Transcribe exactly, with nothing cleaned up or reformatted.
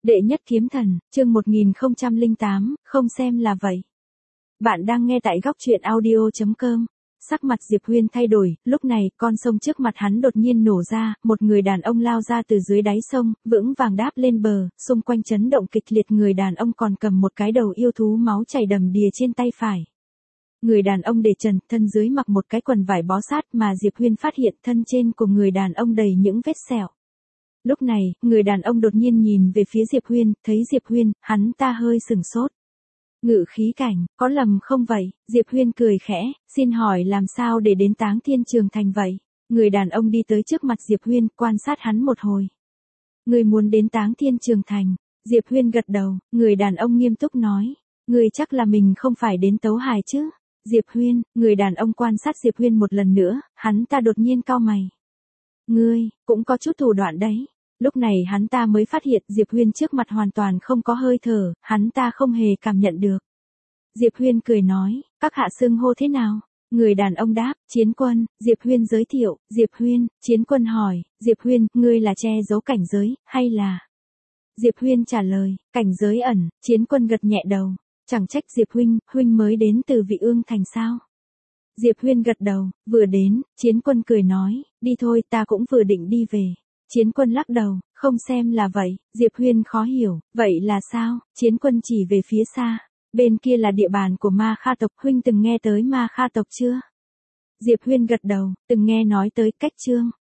Đệ nhất kiếm thần, chương một nghìn không trăm lẻ tám, không xem là vậy. Bạn đang nghe tại góc truyện audio chấm com. Sắc mặt Diệp Huyên thay đổi, lúc này, con sông trước mặt hắn đột nhiên nổ ra, một người đàn ông lao ra từ dưới đáy sông, vững vàng đáp lên bờ, xung quanh chấn động kịch liệt, người đàn ông còn cầm một cái đầu yêu thú máu chảy đầm đìa trên tay phải. Người đàn ông để trần, thân dưới mặc một cái quần vải bó sát mà Diệp Huyên phát hiện thân trên của người đàn ông đầy những vết sẹo. Lúc này, người đàn ông đột nhiên nhìn về phía Diệp Huyên, thấy Diệp Huyên, hắn ta hơi sừng sốt. Ngự khí cảnh, có lầm không vậy? Diệp Huyên cười khẽ, xin hỏi làm sao để đến Táng Thiên Trường Thành vậy? Người đàn ông đi tới trước mặt Diệp Huyên, quan sát hắn một hồi. Người muốn đến Táng Thiên Trường Thành? Diệp Huyên gật đầu, người đàn ông nghiêm túc nói. Người chắc là mình không phải đến Tấu Hải chứ? Diệp Huyên, người đàn ông quan sát Diệp Huyên một lần nữa, hắn ta đột nhiên cau mày. Ngươi, cũng có chút thủ đoạn đấy. Lúc này hắn ta mới phát hiện Diệp Huyên trước mặt hoàn toàn không có hơi thở, hắn ta không hề cảm nhận được. Diệp Huyên cười nói, các hạ xưng hô thế nào? Người đàn ông đáp, Chiến Quân. Diệp Huyên giới thiệu, Diệp Huyên. Chiến Quân hỏi, Diệp Huyên, ngươi là che giấu cảnh giới, hay là? Diệp Huyên trả lời, cảnh giới ẩn. Chiến Quân gật nhẹ đầu, chẳng trách Diệp Huynh, Huynh mới đến từ Vị Ương Thành sao? Diệp Huyên gật đầu, vừa đến. Chiến Quân cười nói, đi thôi, ta cũng vừa định đi về. Chiến Quân lắc đầu, không xem là vậy. Diệp Huyên khó hiểu, vậy là sao? Chiến Quân chỉ về phía xa, bên kia là địa bàn của Ma Kha tộc, Huynh từng nghe tới Ma Kha tộc chưa? Diệp Huyên gật đầu, từng nghe nói tới. Cách chương